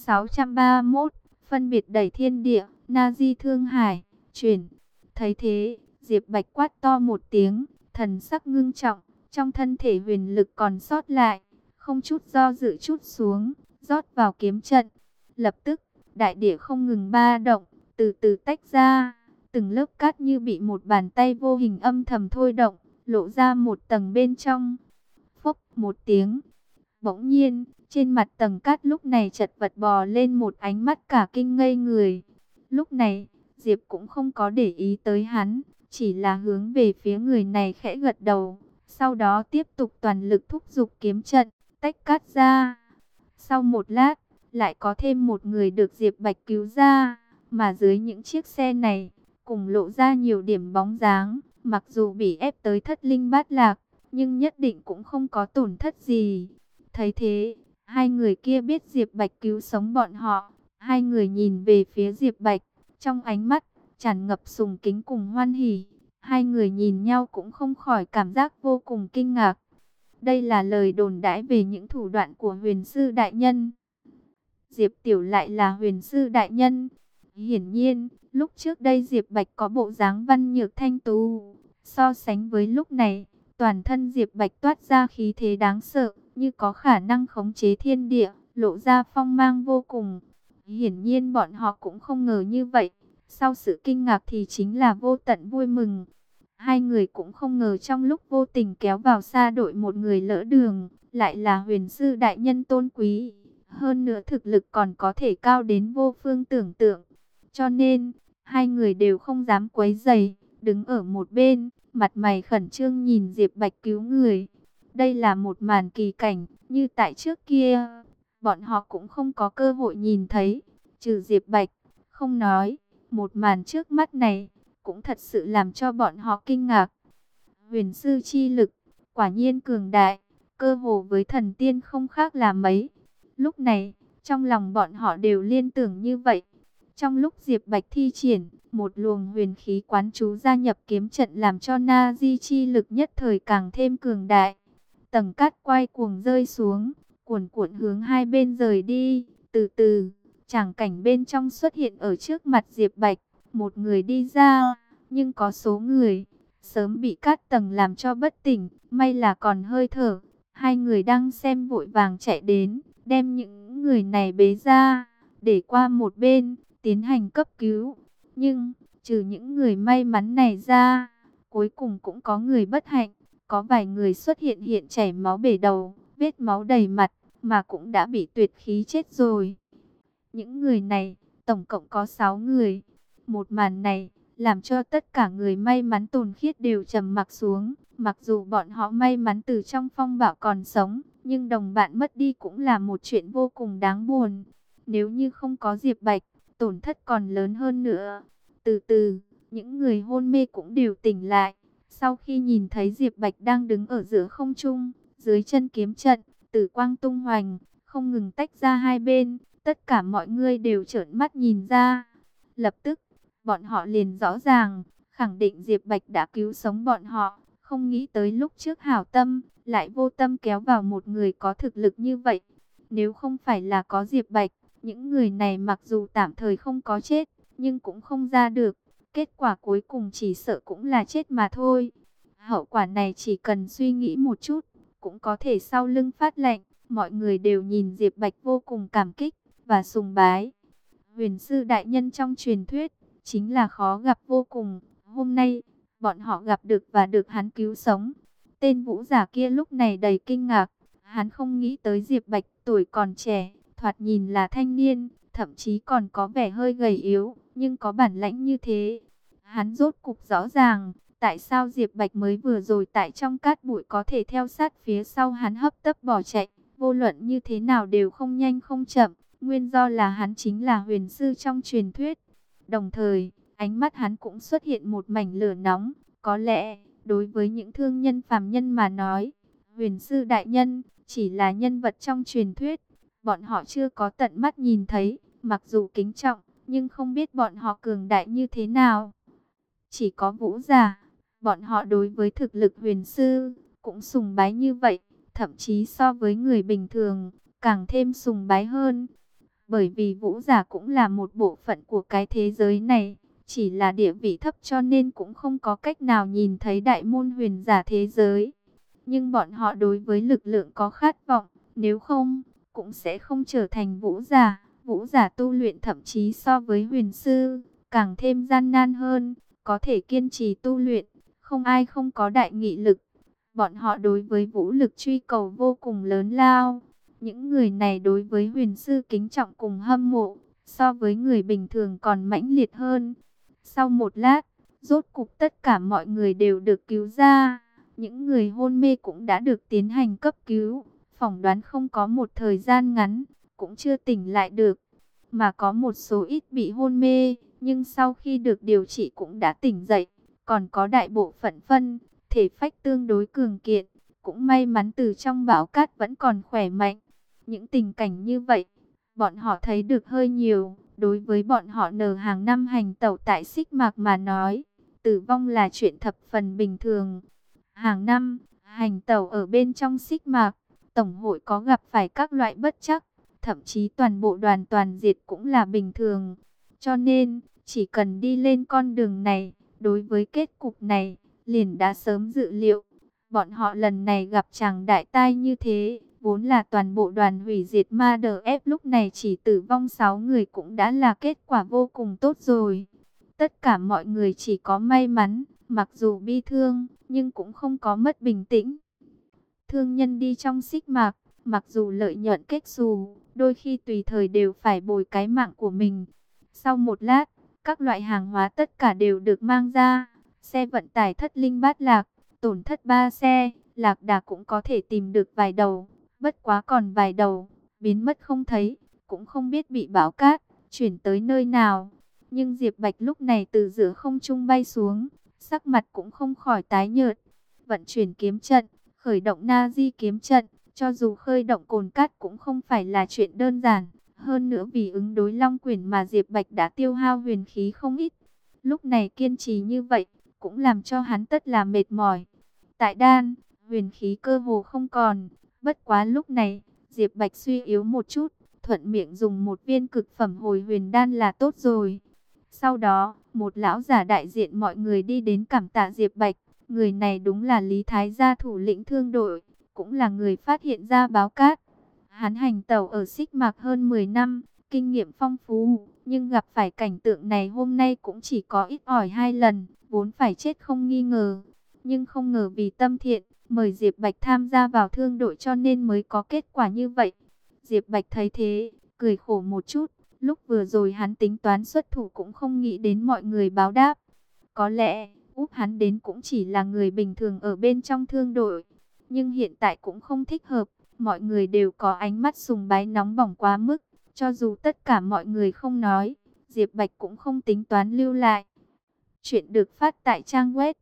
631, phân biệt đẩy thiên địa, Na-di Thương Hải, chuyển. Thấy thế, Diệp Bạch quát to một tiếng, thần sắc ngưng trọng, trong thân thể huyền lực còn sót lại, không chút do dự chút xuống, rót vào kiếm trận. Lập tức, đại địa không ngừng ba động, từ từ tách ra, từng lớp cát như bị một bàn tay vô hình âm thầm thôi động, lộ ra một tầng bên trong. Phốc một tiếng, bỗng nhiên, trên mặt tầng cát lúc này chật vật bò lên một ánh mắt cả kinh ngây người. Lúc này, Diệp cũng không có để ý tới hắn, chỉ là hướng về phía người này khẽ gật đầu, sau đó tiếp tục toàn lực thúc giục kiếm trận, tách cát ra. Sau một lát, lại có thêm một người được Diệp Bạch cứu ra, mà dưới những chiếc xe này, cùng lộ ra nhiều điểm bóng dáng, mặc dù bị ép tới thất linh bát lạc, nhưng nhất định cũng không có tổn thất gì. Thấy thế, hai người kia biết Diệp Bạch cứu sống bọn họ, hai người nhìn về phía Diệp Bạch, trong ánh mắt tràn ngập sùng kính cùng hoan hỉ. Hai người nhìn nhau cũng không khỏi cảm giác vô cùng kinh ngạc. Đây là lời đồn đãi về những thủ đoạn của huyền sư đại nhân. Diệp Tiểu lại là huyền sư đại nhân. Hiển nhiên, lúc trước đây Diệp Bạch có bộ dáng văn nhược thanh tú. So sánh với lúc này, toàn thân Diệp Bạch toát ra khí thế đáng sợ, như có khả năng khống chế thiên địa, lộ ra phong mang vô cùng. Hiển nhiên bọn họ cũng không ngờ như vậy. Sau sự kinh ngạc thì chính là vô tận vui mừng. Hai người cũng không ngờ trong lúc vô tình kéo vào xa đội một người lỡ đường, lại là huyền sư đại nhân tôn quý. Hơn nữa thực lực còn có thể cao đến vô phương tưởng tượng. Cho nên, hai người đều không dám quấy rầy, đứng ở một bên, mặt mày khẩn trương nhìn Diệp Bạch cứu người. Đây là một màn kỳ cảnh, như tại trước kia, bọn họ cũng không có cơ hội nhìn thấy, trừ Diệp Bạch, không nói, một màn trước mắt này, cũng thật sự làm cho bọn họ kinh ngạc. Huyền sư chi lực, quả nhiên cường đại, cơ hồ với thần tiên không khác là mấy. Lúc này, trong lòng bọn họ đều liên tưởng như vậy. Trong lúc Diệp Bạch thi triển, một luồng huyền khí quán chú gia nhập kiếm trận làm cho Na-di chi lực nhất thời càng thêm cường đại. Tầng cát quay cuồng rơi xuống, cuồn cuộn hướng hai bên rời đi. Từ từ, tràng cảnh bên trong xuất hiện ở trước mặt Diệp Bạch. Một người đi ra, nhưng có số người sớm bị cát tầng làm cho bất tỉnh, may là còn hơi thở. Hai người đang xem vội vàng chạy đến, đem những người này bế ra, để qua một bên, tiến hành cấp cứu. Nhưng, trừ những người may mắn này ra, cuối cùng cũng có người bất hạnh, có vài người xuất hiện chảy máu bể đầu, vết máu đầy mặt, mà cũng đã bị tuyệt khí chết rồi. Những người này, tổng cộng có 6 người. Một màn này, làm cho tất cả người may mắn tồn khiết đều trầm mặc xuống. Mặc dù bọn họ may mắn từ trong phong bạo còn sống, nhưng đồng bạn mất đi cũng là một chuyện vô cùng đáng buồn. Nếu như không có Diệp Bạch, tổn thất còn lớn hơn nữa. Từ từ, những người hôn mê cũng đều tỉnh lại. Sau khi nhìn thấy Diệp Bạch đang đứng ở giữa không trung, dưới chân kiếm trận, tử quang tung hoành, không ngừng tách ra hai bên, tất cả mọi người đều trợn mắt nhìn ra. Lập tức, bọn họ liền rõ ràng, khẳng định Diệp Bạch đã cứu sống bọn họ, không nghĩ tới lúc trước hảo tâm, lại vô tâm kéo vào một người có thực lực như vậy. Nếu không phải là có Diệp Bạch, những người này mặc dù tạm thời không có chết, nhưng cũng không ra được. Kết quả cuối cùng chỉ sợ cũng là chết mà thôi. Hậu quả này chỉ cần suy nghĩ một chút, cũng có thể sau lưng phát lệnh. Mọi người đều nhìn Diệp Bạch vô cùng cảm kích và sùng bái. Huyền sư đại nhân trong truyền thuyết, chính là khó gặp vô cùng. Hôm nay, bọn họ gặp được và được hắn cứu sống. Tên vũ giả kia lúc này đầy kinh ngạc. Hắn không nghĩ tới Diệp Bạch tuổi còn trẻ, thoạt nhìn là thanh niên, thậm chí còn có vẻ hơi gầy yếu, nhưng có bản lãnh như thế. Hắn rốt cục rõ ràng, tại sao Diệp Bạch mới vừa rồi tại trong cát bụi có thể theo sát phía sau hắn hấp tấp bỏ chạy, vô luận như thế nào đều không nhanh không chậm, nguyên do là hắn chính là huyền sư trong truyền thuyết. Đồng thời, ánh mắt hắn cũng xuất hiện một mảnh lửa nóng, có lẽ, đối với những thương nhân phàm nhân mà nói, huyền sư đại nhân chỉ là nhân vật trong truyền thuyết, bọn họ chưa có tận mắt nhìn thấy, mặc dù kính trọng, nhưng không biết bọn họ cường đại như thế nào. Chỉ có vũ giả, bọn họ đối với thực lực huyền sư, cũng sùng bái như vậy, thậm chí so với người bình thường, càng thêm sùng bái hơn. Bởi vì vũ giả cũng là một bộ phận của cái thế giới này, chỉ là địa vị thấp cho nên cũng không có cách nào nhìn thấy đại môn huyền giả thế giới. Nhưng bọn họ đối với lực lượng có khát vọng, nếu không, cũng sẽ không trở thành vũ giả. Vũ giả tu luyện thậm chí so với huyền sư, càng thêm gian nan hơn, có thể kiên trì tu luyện, không ai không có đại nghị lực. Bọn họ đối với vũ lực truy cầu vô cùng lớn lao. Những người này đối với huyền sư kính trọng cùng hâm mộ, so với người bình thường còn mãnh liệt hơn. Sau một lát, rốt cục tất cả mọi người đều được cứu ra. Những người hôn mê cũng đã được tiến hành cấp cứu. Phỏng đoán không có một thời gian ngắn, cũng chưa tỉnh lại được. Mà có một số ít bị hôn mê, nhưng sau khi được điều trị cũng đã tỉnh dậy. Còn có đại bộ phận phân, thể phách tương đối cường kiện, cũng may mắn từ trong bão cát vẫn còn khỏe mạnh. Những tình cảnh như vậy, bọn họ thấy được hơi nhiều. Đối với bọn họ nở hàng năm hành tẩu tại Xích Mạc mà nói, tử vong là chuyện thập phần bình thường. Hàng năm, hành tẩu ở bên trong Xích Mạc, Tổng hội có gặp phải các loại bất trắc, thậm chí toàn bộ đoàn toàn diệt cũng là bình thường. Cho nên, chỉ cần đi lên con đường này, đối với kết cục này, liền đã sớm dự liệu. Bọn họ lần này gặp chàng đại tai như thế, vốn là toàn bộ đoàn hủy diệt ma đờ ép lúc này chỉ tử vong 6 người cũng đã là kết quả vô cùng tốt rồi. Tất cả mọi người chỉ có may mắn, mặc dù bi thương, nhưng cũng không có mất bình tĩnh. Thương nhân đi trong Xích Mạc, mặc dù lợi nhuận kết xù, đôi khi tùy thời đều phải bồi cái mạng của mình. Sau một lát, các loại hàng hóa tất cả đều được mang ra. Xe vận tải thất linh bát lạc, tổn thất 3 xe, lạc đà cũng có thể tìm được vài đầu. Bất quá còn vài đầu, biến mất không thấy, cũng không biết bị bão cát, chuyển tới nơi nào. Nhưng Diệp Bạch lúc này từ giữa không trung bay xuống, sắc mặt cũng không khỏi tái nhợt. Vận chuyển kiếm trận, khởi động Na-di kiếm trận, cho dù khơi động cồn cát cũng không phải là chuyện đơn giản. Hơn nữa vì ứng đối Long Quyển mà Diệp Bạch đã tiêu hao huyền khí không ít. Lúc này kiên trì như vậy, cũng làm cho hắn tất là mệt mỏi. Tại đan, huyền khí cơ hồ không còn. Bất quá lúc này, Diệp Bạch suy yếu một chút, thuận miệng dùng một viên cực phẩm hồi huyền đan là tốt rồi. Sau đó, một lão giả đại diện mọi người đi đến cảm tạ Diệp Bạch. Người này đúng là Lý Thái gia thủ lĩnh thương đội, cũng là người phát hiện ra báo cát. Hắn hành tẩu ở Xích Mạc hơn 10 năm, kinh nghiệm phong phú, nhưng gặp phải cảnh tượng này hôm nay cũng chỉ có ít ỏi 2 lần, vốn phải chết không nghi ngờ. Nhưng không ngờ vì tâm thiện, mời Diệp Bạch tham gia vào thương đội cho nên mới có kết quả như vậy. Diệp Bạch thấy thế, cười khổ một chút, lúc vừa rồi hắn tính toán xuất thủ cũng không nghĩ đến mọi người báo đáp. Có lẽ, úp hắn đến cũng chỉ là người bình thường ở bên trong thương đội, nhưng hiện tại cũng không thích hợp. Mọi người đều có ánh mắt sùng bái nóng bỏng quá mức, cho dù tất cả mọi người không nói, Diệp Bạch cũng không tính toán lưu lại. Chuyện được phát tại trang web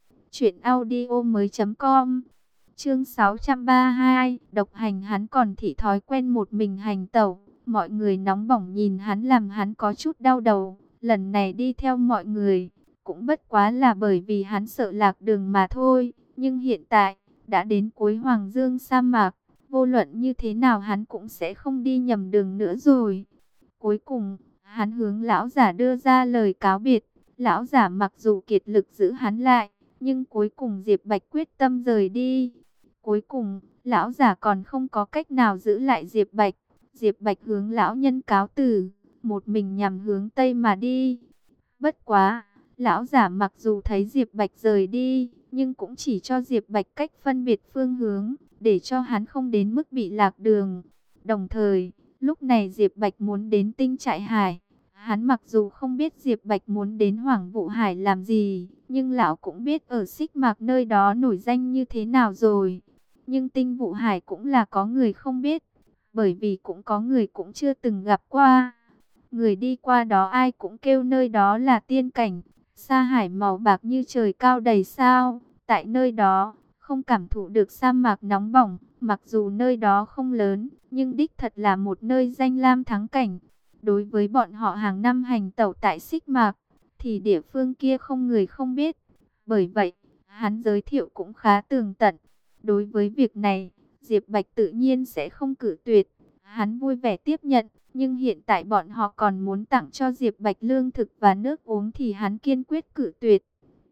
truyệnaudiomoi.com. Chương 632, độc hành. Hắn còn thị thói quen một mình hành tẩu, mọi người nóng bỏng nhìn hắn làm hắn có chút đau đầu. Lần này đi theo mọi người, cũng bất quá là bởi vì hắn sợ lạc đường mà thôi, nhưng hiện tại đã đến cuối Hoàng Dương sa mạc, vô luận như thế nào hắn cũng sẽ không đi nhầm đường nữa rồi. Cuối cùng, hắn hướng lão giả đưa ra lời cáo biệt. Lão giả mặc dù kiệt lực giữ hắn lại, nhưng cuối cùng Diệp Bạch quyết tâm rời đi. Cuối cùng, lão giả còn không có cách nào giữ lại Diệp Bạch. Diệp Bạch hướng lão nhân cáo từ, một mình nhằm hướng Tây mà đi. Bất quá, lão giả mặc dù thấy Diệp Bạch rời đi, nhưng cũng chỉ cho Diệp Bạch cách phân biệt phương hướng, để cho hắn không đến mức bị lạc đường. Đồng thời, lúc này Diệp Bạch muốn đến Tinh Trại Hải. Hắn mặc dù không biết Diệp Bạch muốn đến Hoàng Vụ Hải làm gì, nhưng lão cũng biết ở Xích Mạc nơi đó nổi danh như thế nào rồi. Nhưng Tinh Vụ Hải cũng là có người không biết, bởi vì cũng có người cũng chưa từng gặp qua. Người đi qua đó ai cũng kêu nơi đó là tiên cảnh, sa hải màu bạc như trời cao đầy sao. Tại nơi đó, không cảm thụ được sa mạc nóng bỏng, mặc dù nơi đó không lớn, nhưng đích thật là một nơi danh lam thắng cảnh. Đối với bọn họ hàng năm hành tẩu tại Xích Mạc, thì địa phương kia không người không biết. Bởi vậy, hắn giới thiệu cũng khá tường tận. Đối với việc này, Diệp Bạch tự nhiên sẽ không cự tuyệt. Hắn vui vẻ tiếp nhận, nhưng hiện tại bọn họ còn muốn tặng cho Diệp Bạch lương thực và nước uống thì hắn kiên quyết cự tuyệt.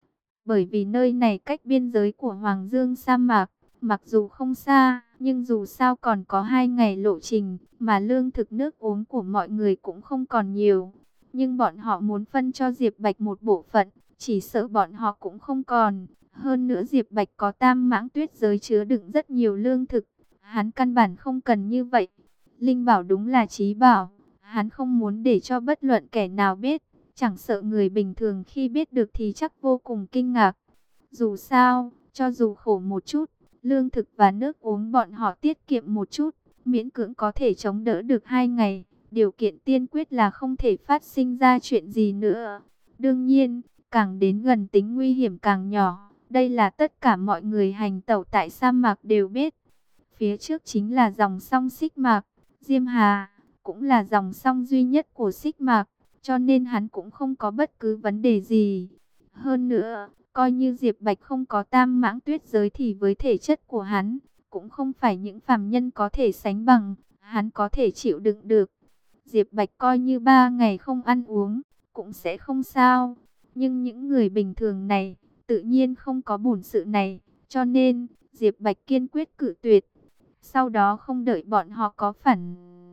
Bởi vì nơi này cách biên giới của Hoàng Dương sa mạc, mặc dù không xa, nhưng dù sao còn có 2 ngày lộ trình, mà lương thực nước uống của mọi người cũng không còn nhiều. Nhưng bọn họ muốn phân cho Diệp Bạch một bộ phận, chỉ sợ bọn họ cũng không còn. Hơn nữa Diệp Bạch có Tam Mãng Tuyết giới chứa đựng rất nhiều lương thực, hắn căn bản không cần như vậy. Linh bảo đúng là chí bảo, hắn không muốn để cho bất luận kẻ nào biết, chẳng sợ người bình thường khi biết được thì chắc vô cùng kinh ngạc. Dù sao, cho dù khổ một chút, lương thực và nước uống bọn họ tiết kiệm một chút, miễn cưỡng có thể chống đỡ được 2 ngày. Điều kiện tiên quyết là không thể phát sinh ra chuyện gì nữa. Đương nhiên, càng đến gần tính nguy hiểm càng nhỏ. Đây là tất cả mọi người hành tẩu tại sa mạc đều biết. Phía trước chính là dòng sông Xích Mạc, Diêm Hà, cũng là dòng sông duy nhất của Xích Mạc, cho nên hắn cũng không có bất cứ vấn đề gì. Hơn nữa, coi như Diệp Bạch không có Tam Mãng Tuyết giới thì với thể chất của hắn, cũng không phải những phàm nhân có thể sánh bằng, hắn có thể chịu đựng được. Diệp Bạch coi như 3 ngày không ăn uống, cũng sẽ không sao. Nhưng những người bình thường này, tự nhiên không có bổn sự này, cho nên Diệp Bạch kiên quyết cự tuyệt. Sau đó không đợi bọn họ có phản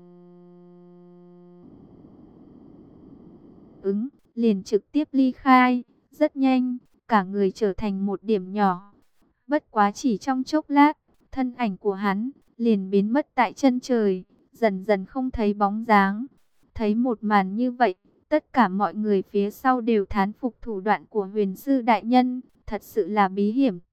ứng, liền trực tiếp ly khai. Rất nhanh, cả người trở thành một điểm nhỏ. Bất quá chỉ trong chốc lát, thân ảnh của hắn liền biến mất tại chân trời, dần dần không thấy bóng dáng. Thấy một màn như vậy, tất cả mọi người phía sau đều thán phục thủ đoạn của Huyền Sư đại nhân, thật sự là bí hiểm.